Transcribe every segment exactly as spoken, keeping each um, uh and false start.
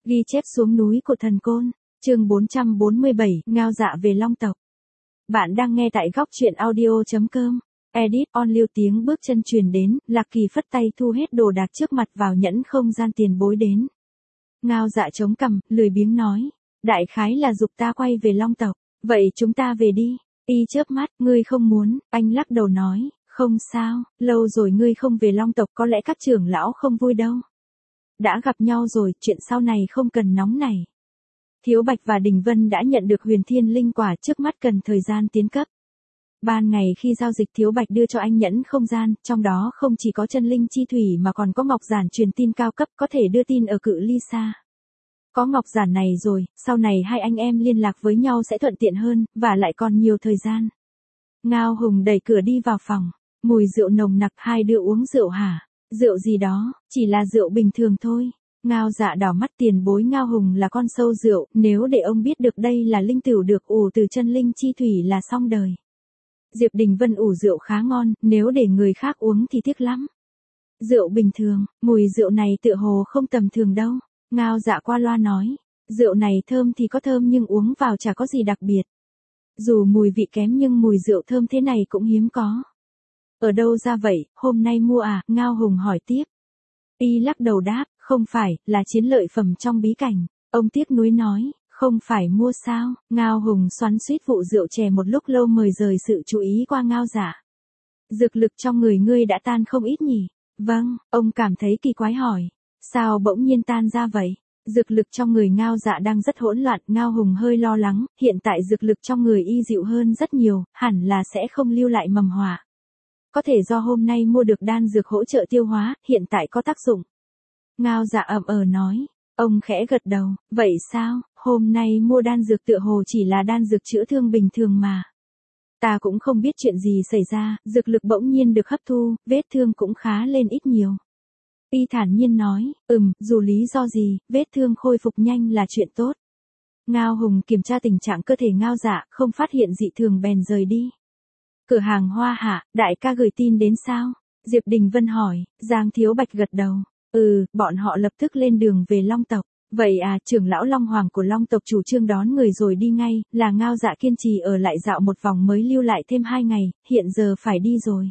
Ghi chép xuống núi của thần côn, chương bốn trăm bốn mươi bảy, ngao dạ về Long tộc. Bạn đang nghe tại góc truyện audio.com. Edit on lưu tiếng bước chân truyền đến, Lạc Kỳ phất tay thu hết đồ đạc trước mặt vào nhẫn không gian tiền bối đến. Ngao dạ chống cằm, lười biếng nói, đại khái là giục ta quay về Long tộc, vậy chúng ta về đi. Y chớp mắt, ngươi không muốn, anh lắc đầu nói, không sao, lâu rồi ngươi không về Long tộc có lẽ các trưởng lão không vui đâu. Đã gặp nhau rồi, chuyện sau này không cần nóng nảy. Thiếu Bạch và Đình Vân đã nhận được huyền thiên linh quả, trước mắt cần thời gian tiến cấp. Ban ngày khi giao dịch Thiếu Bạch đưa cho anh nhẫn không gian, trong đó không chỉ có chân linh chi thủy mà còn có ngọc giản truyền tin cao cấp có thể đưa tin ở cự ly xa. Có ngọc giản này rồi, sau này hai anh em liên lạc với nhau sẽ thuận tiện hơn, và lại còn nhiều thời gian. Ngao Hùng đẩy cửa đi vào phòng, mùi rượu nồng nặc, hai đứa uống rượu hả? Rượu gì đó, chỉ là rượu bình thường thôi. Ngao dạ đỏ mắt, tiền bối Ngao Hùng là con sâu rượu, nếu để ông biết được đây là linh tửu được ủ từ chân linh chi thủy là xong đời. Diệp Đình Vân ủ rượu khá ngon, nếu để người khác uống thì tiếc lắm. Rượu bình thường, mùi rượu này tựa hồ không tầm thường đâu. Ngao dạ qua loa nói, rượu này thơm thì có thơm nhưng uống vào chả có gì đặc biệt. Dù mùi vị kém nhưng mùi rượu thơm thế này cũng hiếm có. Ở đâu ra vậy, hôm nay mua à? Ngao Hùng hỏi tiếp. Y lắc đầu đáp, không phải, là chiến lợi phẩm trong bí cảnh. Ông tiếc nuối nói, không phải mua sao? Ngao Hùng xoắn xuýt vụ rượu chè một lúc lâu mời rời sự chú ý qua Ngao dạ. Dược lực trong người ngươi đã tan không ít nhỉ? Vâng, ông cảm thấy kỳ quái hỏi. Sao bỗng nhiên tan ra vậy? Dược lực trong người Ngao dạ đang rất hỗn loạn, Ngao Hùng hơi lo lắng, hiện tại dược lực trong người y dịu hơn rất nhiều, hẳn là sẽ không lưu lại mầm họa. Có thể do hôm nay mua được đan dược hỗ trợ tiêu hóa, hiện tại có tác dụng. Ngao dạ ậm ờ nói, ông khẽ gật đầu, vậy sao, hôm nay mua đan dược tựa hồ chỉ là đan dược chữa thương bình thường mà. Ta cũng không biết chuyện gì xảy ra, dược lực bỗng nhiên được hấp thu, vết thương cũng khá lên ít nhiều. Y thản nhiên nói, ừm, dù lý do gì, vết thương khôi phục nhanh là chuyện tốt. Ngao Hùng kiểm tra tình trạng cơ thể Ngao dạ, không phát hiện dị thường bèn rời đi. Cửa hàng hoa hạ, đại ca gửi tin đến sao? Diệp Đình Vân hỏi. Giang Thiếu Bạch gật đầu. Ừ, bọn họ lập tức lên đường về Long tộc. Vậy à, trưởng lão Long Hoàng của Long tộc chủ trương đón người rồi đi ngay, là Ngao dạ kiên trì ở lại dạo một vòng mới lưu lại thêm hai ngày, hiện giờ phải đi rồi.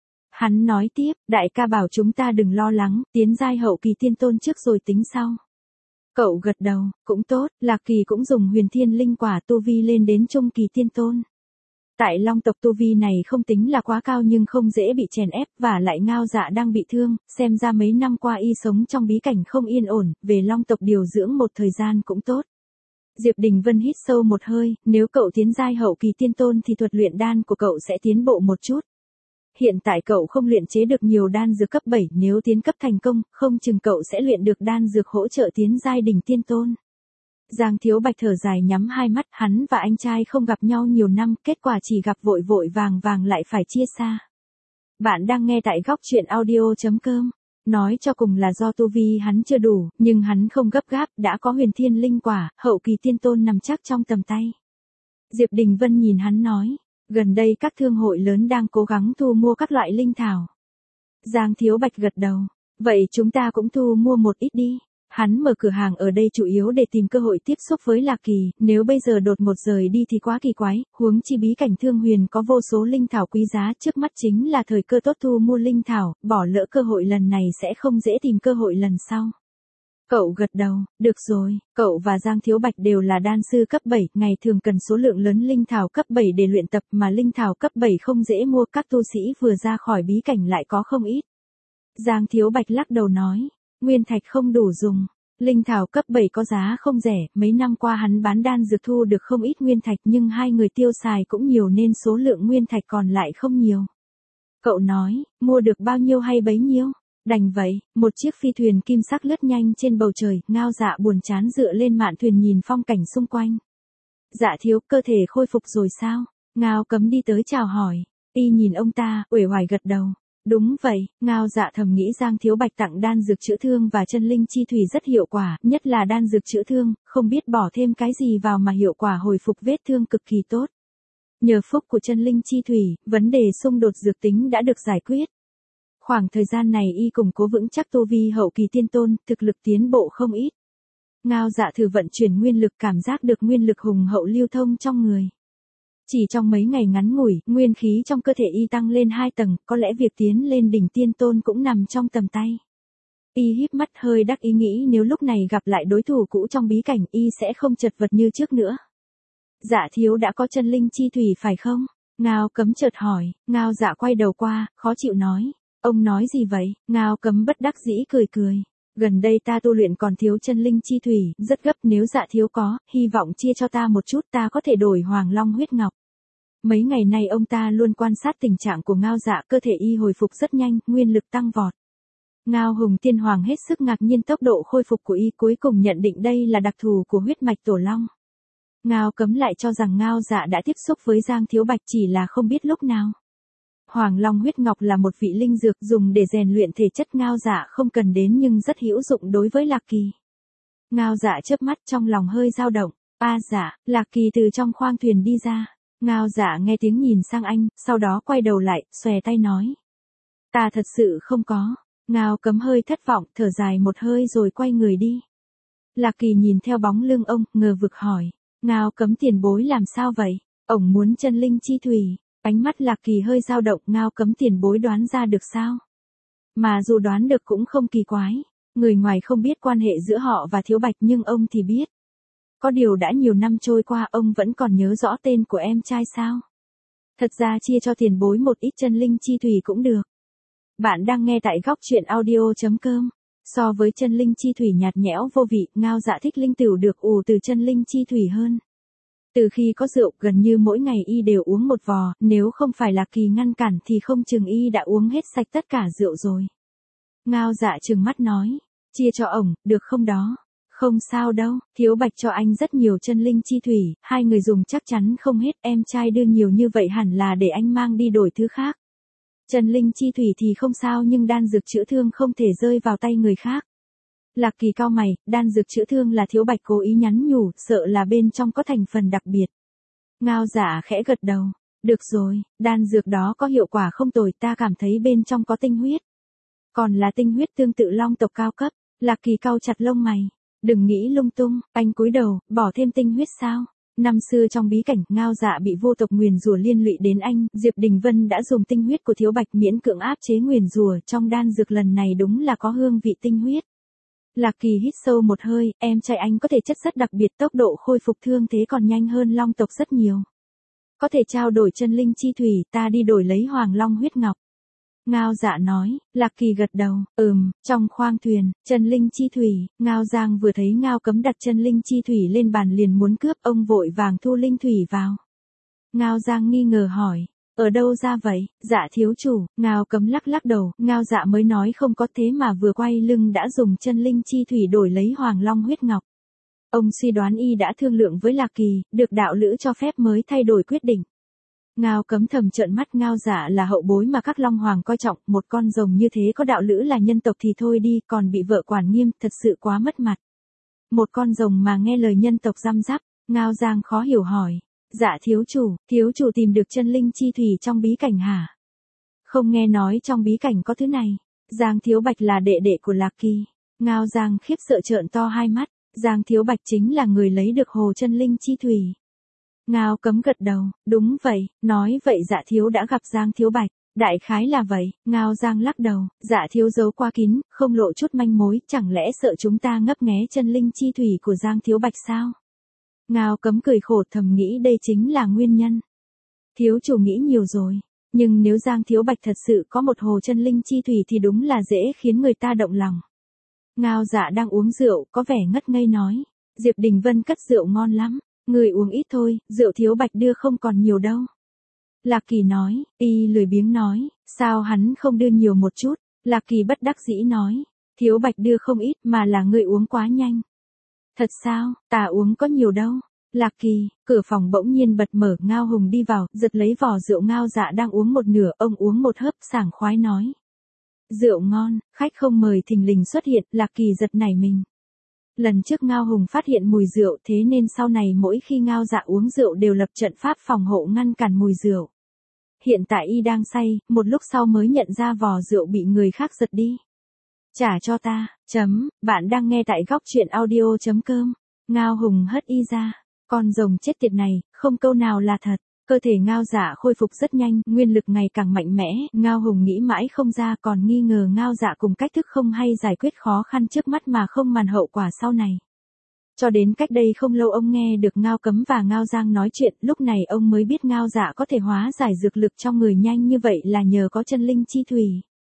Hắn nói tiếp, đại ca bảo chúng ta đừng lo lắng, tiến giai hậu kỳ tiên tôn trước rồi tính sau. Cậu gật đầu, cũng tốt, Lạc Kỳ cũng dùng huyền thiên linh quả tu vi lên đến trung kỳ tiên tôn. Tại Long tộc tu vi này không tính là quá cao nhưng không dễ bị chèn ép, và lại Ngao dạ đang bị thương, xem ra mấy năm qua y sống trong bí cảnh không yên ổn, về Long tộc điều dưỡng một thời gian cũng tốt. Diệp Đình Vân hít sâu một hơi, nếu cậu tiến giai hậu kỳ tiên tôn thì thuật luyện đan của cậu sẽ tiến bộ một chút. Hiện tại cậu không luyện chế được nhiều đan dược cấp bảy, nếu tiến cấp thành công, không chừng cậu sẽ luyện được đan dược hỗ trợ tiến giai đỉnh tiên tôn. Giang Thiếu Bạch thở dài nhắm hai mắt, hắn và anh trai không gặp nhau nhiều năm, kết quả chỉ gặp vội vội vàng vàng lại phải chia xa. Bạn đang nghe tại góc truyện audio.com. Nói cho cùng là do tu vi hắn chưa đủ, nhưng hắn không gấp gáp, đã có huyền thiên linh quả, hậu kỳ tiên tôn nằm chắc trong tầm tay. Diệp Đình Vân nhìn hắn nói, gần đây các thương hội lớn đang cố gắng thu mua các loại linh thảo. Giang Thiếu Bạch gật đầu, vậy chúng ta cũng thu mua một ít đi. Hắn mở cửa hàng ở đây chủ yếu để tìm cơ hội tiếp xúc với Lạc Kỳ, nếu bây giờ đột một rời đi thì quá kỳ quái, huống chi bí cảnh Thương Huyền có vô số linh thảo quý giá, trước mắt chính là thời cơ tốt thu mua linh thảo, bỏ lỡ cơ hội lần này sẽ không dễ tìm cơ hội lần sau. Cậu gật đầu, được rồi, cậu và Giang Thiếu Bạch đều là đan sư cấp bảy, ngày thường cần số lượng lớn linh thảo cấp bảy để luyện tập mà linh thảo cấp bảy không dễ mua, các tu sĩ vừa ra khỏi bí cảnh lại có không ít. Giang Thiếu Bạch lắc đầu nói. Nguyên thạch không đủ dùng, linh thảo cấp bảy có giá không rẻ, mấy năm qua hắn bán đan dược thu được không ít nguyên thạch nhưng hai người tiêu xài cũng nhiều nên số lượng nguyên thạch còn lại không nhiều. Cậu nói, mua được bao nhiêu hay bấy nhiêu? Đành vậy, một chiếc phi thuyền kim sắc lướt nhanh trên bầu trời, Ngao dạ buồn chán dựa lên mạn thuyền nhìn phong cảnh xung quanh. Dạ thiếu, cơ thể khôi phục rồi sao? Ngao Cấm đi tới chào hỏi, y nhìn ông ta, uể oải gật đầu. Đúng vậy, Ngao dạ thầm nghĩ Giang Thiếu Bạch tặng đan dược chữa thương và chân linh chi thủy rất hiệu quả, nhất là đan dược chữa thương, không biết bỏ thêm cái gì vào mà hiệu quả hồi phục vết thương cực kỳ tốt. Nhờ phúc của chân linh chi thủy, vấn đề xung đột dược tính đã được giải quyết. Khoảng thời gian này y củng cố vững chắc tu vi hậu kỳ tiên tôn, thực lực tiến bộ không ít. Ngao Dạ thử vận chuyển nguyên lực, cảm giác được nguyên lực hùng hậu lưu thông trong người. Chỉ trong mấy ngày ngắn ngủi, nguyên khí trong cơ thể y tăng lên hai tầng, có lẽ việc tiến lên đỉnh tiên tôn cũng nằm trong tầm tay. Y híp mắt hơi đắc ý nghĩ nếu lúc này gặp lại đối thủ cũ trong bí cảnh y sẽ không chật vật như trước nữa. Dạ thiếu đã có chân linh chi thủy phải không? Ngao Cấm chợt hỏi. Ngao Dạ quay đầu qua, khó chịu nói. Ông nói gì vậy? Ngao Cấm bất đắc dĩ cười cười. Gần đây ta tu luyện còn thiếu chân linh chi thủy, rất gấp, nếu Dạ thiếu có, hy vọng chia cho ta một chút, ta có thể đổi Hoàng Long huyết ngọc. Mấy ngày nay ông ta luôn quan sát tình trạng của Ngao Dạ, cơ thể y hồi phục rất nhanh, nguyên lực tăng vọt. Ngao Hùng Tiên Hoàng hết sức ngạc nhiên tốc độ khôi phục của y, cuối cùng nhận định đây là đặc thù của huyết mạch Tổ Long. Ngao Cấm lại cho rằng Ngao Dạ đã tiếp xúc với Giang Thiếu Bạch, chỉ là không biết lúc nào. Hoàng Long huyết ngọc là một vị linh dược dùng để rèn luyện thể chất, Ngao Dạ không cần đến nhưng rất hữu dụng đối với Lạc Kỳ. Ngao Dạ chớp mắt, trong lòng hơi dao động. A dạ, Lạc Kỳ từ trong khoang thuyền đi ra. Ngao Dạ nghe tiếng nhìn sang anh, sau đó quay đầu lại, xòe tay nói. Ta thật sự không có. Ngao Cấm hơi thất vọng, thở dài một hơi rồi quay người đi. Lạc Kỳ nhìn theo bóng lưng ông, ngờ vực hỏi. Ngao Cấm tiền bối làm sao vậy? Ổng muốn chân linh chi thủy. Ánh mắt Lạc Kỳ hơi dao động, Ngao Cấm tiền bối đoán ra được sao? Mà dù đoán được cũng không kỳ quái. Người ngoài không biết quan hệ giữa họ và Thiếu Bạch nhưng ông thì biết. Có điều đã nhiều năm trôi qua ông vẫn còn nhớ rõ tên của em trai sao? Thật ra chia cho tiền bối một ít chân linh chi thủy cũng được. Bạn đang nghe tại góc truyện audio.com. So với chân linh chi thủy nhạt nhẽo vô vị, Ngao Dạ thích linh tửu được ủ từ chân linh chi thủy hơn. Từ khi có rượu, gần như mỗi ngày y đều uống một vò, nếu không phải Lạc Kỳ ngăn cản thì không chừng y đã uống hết sạch tất cả rượu rồi. Ngao Dạ trừng mắt nói, chia cho ổng, được không đó? Không sao đâu, Thiếu Bạch cho anh rất nhiều chân linh chi thủy, hai người dùng chắc chắn không hết, em trai đưa nhiều như vậy hẳn là để anh mang đi đổi thứ khác. Chân linh chi thủy thì không sao nhưng đan dược chữa thương không thể rơi vào tay người khác. Lạc Kỳ cau mày, đan dược chữa thương là Thiếu Bạch cố ý nhắn nhủ, sợ là bên trong có thành phần đặc biệt. Ngao Dạ khẽ gật đầu, được rồi, đan dược đó có hiệu quả không tồi, ta cảm thấy bên trong có tinh huyết. Còn là tinh huyết tương tự long tộc cao cấp. Lạc Kỳ cau chặt lông mày, đừng nghĩ lung tung, anh cúi đầu, bỏ thêm tinh huyết sao? Năm xưa trong bí cảnh, Ngao Dạ bị vô tộc nguyền rủa liên lụy đến anh, Diệp Đình Vân đã dùng tinh huyết của Thiếu Bạch miễn cưỡng áp chế nguyền rủa, trong đan dược lần này đúng là có hương vị tinh huyết. Lạc Kỳ hít sâu một hơi, em trai anh có thể chất rất đặc biệt, tốc độ khôi phục thương thế còn nhanh hơn long tộc rất nhiều. Có thể trao đổi chân linh chi thủy, ta đi đổi lấy Hoàng Long huyết ngọc. Ngao Dạ nói. Lạc Kỳ gật đầu, ừm, trong khoang thuyền, chân linh chi thủy. Ngao Giang vừa thấy Ngao Cấm đặt chân linh chi thủy lên bàn liền muốn cướp, ông vội vàng thu linh thủy vào. Ngao Giang nghi ngờ hỏi, ở đâu ra vậy? Dạ thiếu chủ. Ngao Cấm lắc lắc đầu, Ngao Dạ mới nói không có, thế mà vừa quay lưng đã dùng chân linh chi thủy đổi lấy Hoàng Long huyết ngọc. Ông suy đoán y đã thương lượng với Lạc Kỳ, được đạo lữ cho phép mới thay đổi quyết định. Ngao Cấm thầm trợn mắt, Ngao Dạ là hậu bối mà các long hoàng coi trọng, một con rồng như thế có đạo lữ là nhân tộc thì thôi đi, còn bị vợ quản nghiêm, thật sự quá mất mặt. Một con rồng mà nghe lời nhân tộc răm rắp. Ngao Giang khó hiểu hỏi, dạ thiếu chủ, thiếu chủ tìm được chân linh chi thủy trong bí cảnh hả? Không nghe nói trong bí cảnh có thứ này. Giang Thiếu Bạch là đệ đệ của Lạc Kỳ. Ngao Giang khiếp sợ trợn to hai mắt, Giang Thiếu Bạch chính là người lấy được hồ chân linh chi thủy. Ngao Cấm gật đầu, đúng vậy, nói vậy Dạ thiếu đã gặp Giang Thiếu Bạch, đại khái là vậy. Ngao Giang lắc đầu, Dạ thiếu giấu quá kín, không lộ chút manh mối, chẳng lẽ sợ chúng ta ngấp nghé chân linh chi thủy của Giang Thiếu Bạch sao? Ngao Cấm cười khổ, thầm nghĩ đây chính là nguyên nhân. Thiếu chủ nghĩ nhiều rồi, nhưng nếu Giang Thiếu Bạch thật sự có một hồ chân linh chi thủy thì đúng là dễ khiến người ta động lòng. Ngao Dạ đang uống rượu, có vẻ ngất ngây nói, Diệp Đình Vân cất rượu ngon lắm. Người uống ít thôi, rượu Thiếu Bạch đưa không còn nhiều đâu. Lạc Kỳ nói. Y lười biếng nói, sao hắn không đưa nhiều một chút? Lạc Kỳ bất đắc dĩ nói, Thiếu Bạch đưa không ít mà là người uống quá nhanh. Thật sao, ta uống có nhiều đâu. Lạc Kỳ. Cửa phòng bỗng nhiên bật mở, Ngao Hùng đi vào, giật lấy vỏ rượu Ngao Dạ đang uống một nửa, ông uống một hớp sảng khoái nói, rượu ngon. Khách không mời thình lình xuất hiện, Lạc Kỳ giật nảy mình. Lần trước Ngao Hùng phát hiện mùi rượu, thế nên sau này mỗi khi Ngao Dạ uống rượu đều lập trận pháp phòng hộ ngăn cản mùi rượu. Hiện tại y đang say, một lúc sau mới nhận ra vò rượu bị người khác giật đi. Trả cho ta, chấm, bạn đang nghe tại góc chuyện audio.com. Ngao Hùng hất y ra, con rồng chết tiệt này, không câu nào là thật. Cơ thể Ngao Dạ khôi phục rất nhanh, nguyên lực ngày càng mạnh mẽ, Ngao Hùng nghĩ mãi không ra còn nghi ngờ Ngao Dạ cùng cách thức không hay giải quyết khó khăn trước mắt mà không màn hậu quả sau này. Cho đến cách đây không lâu ông nghe được Ngao Cấm và Ngao Giang nói chuyện, lúc này ông mới biết Ngao Dạ có thể hóa giải dược lực trong người nhanh như vậy là nhờ có chân linh chi thủy.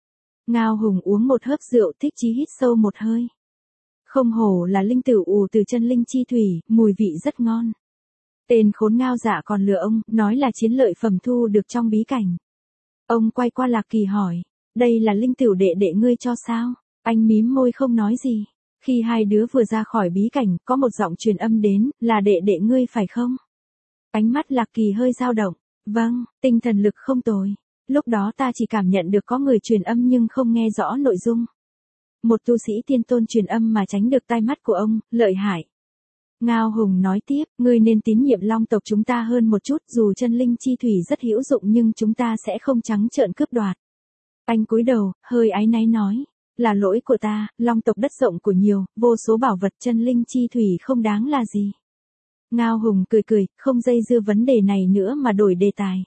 Ngao Hùng uống một hớp rượu thích chí hít sâu một hơi. Không hổ là linh tử ù từ chân linh chi thủy, mùi vị rất ngon. Tên khốn Ngao Dạ còn lừa ông, nói là chiến lợi phẩm thu được trong bí cảnh. Ông quay qua Lạc Kỳ hỏi, đây là linh tử đệ đệ ngươi cho sao? Anh mím môi không nói gì. Khi hai đứa vừa ra khỏi bí cảnh, có một giọng truyền âm đến, là đệ đệ ngươi phải không? Ánh mắt Lạc Kỳ hơi dao động. Vâng, tinh thần lực không tồi. Lúc đó ta chỉ cảm nhận được có người truyền âm nhưng không nghe rõ nội dung. Một tu sĩ tiên tôn truyền âm mà tránh được tai mắt của ông, lợi hại. Ngao Hùng nói tiếp, ngươi nên tín nhiệm Long tộc chúng ta hơn một chút, dù chân linh chi thủy rất hữu dụng nhưng chúng ta sẽ không trắng trợn cướp đoạt. Anh cúi đầu, hơi áy náy nói, là lỗi của ta, Long tộc đất rộng của nhiều, vô số bảo vật chân linh chi thủy không đáng là gì. Ngao Hùng cười cười, không dây dưa vấn đề này nữa mà đổi đề tài.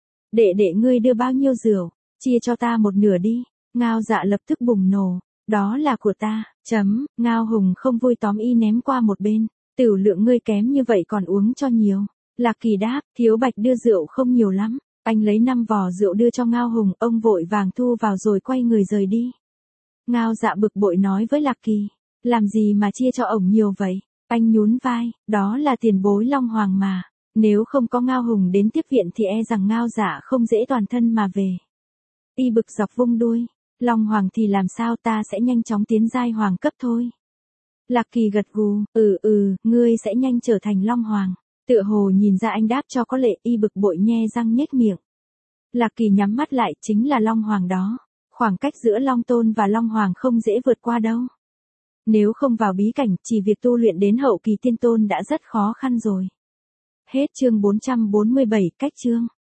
Đệ đệ ngươi đưa bao nhiêu rượu, chia cho ta một nửa đi. Ngao Dạ lập tức bùng nổ, đó là của ta, chấm, Ngao Hùng không vui tóm y ném qua một bên. Tửu lượng ngươi kém như vậy còn uống cho nhiều. Lạc Kỳ đáp, Thiếu Bạch đưa rượu không nhiều lắm. Anh lấy năm vò rượu đưa cho Ngao Hùng, ông vội vàng thu vào rồi quay người rời đi. Ngao Dạ bực bội nói với Lạc Kỳ, làm gì mà chia cho ổng nhiều vậy? Anh nhún vai, đó là tiền bối Long Hoàng mà. Nếu không có Ngao Hùng đến tiếp viện thì e rằng Ngao Dạ không dễ toàn thân mà về. Y bực dọc vung đuôi, Long Hoàng thì làm sao, ta sẽ nhanh chóng tiến giai hoàng cấp thôi. Lạc Kỳ gật gù, ừ ừ, ngươi sẽ nhanh trở thành Long Hoàng. Tựa hồ nhìn ra anh đáp cho có lệ, y bực bội nhe răng nhếch miệng. Lạc Kỳ nhắm mắt lại, chính là Long Hoàng đó. Khoảng cách giữa Long Tôn và Long Hoàng không dễ vượt qua đâu. Nếu không vào bí cảnh, chỉ việc tu luyện đến hậu kỳ tiên tôn đã rất khó khăn rồi. Hết chương bốn trăm bốn mươi bảy, cách chương.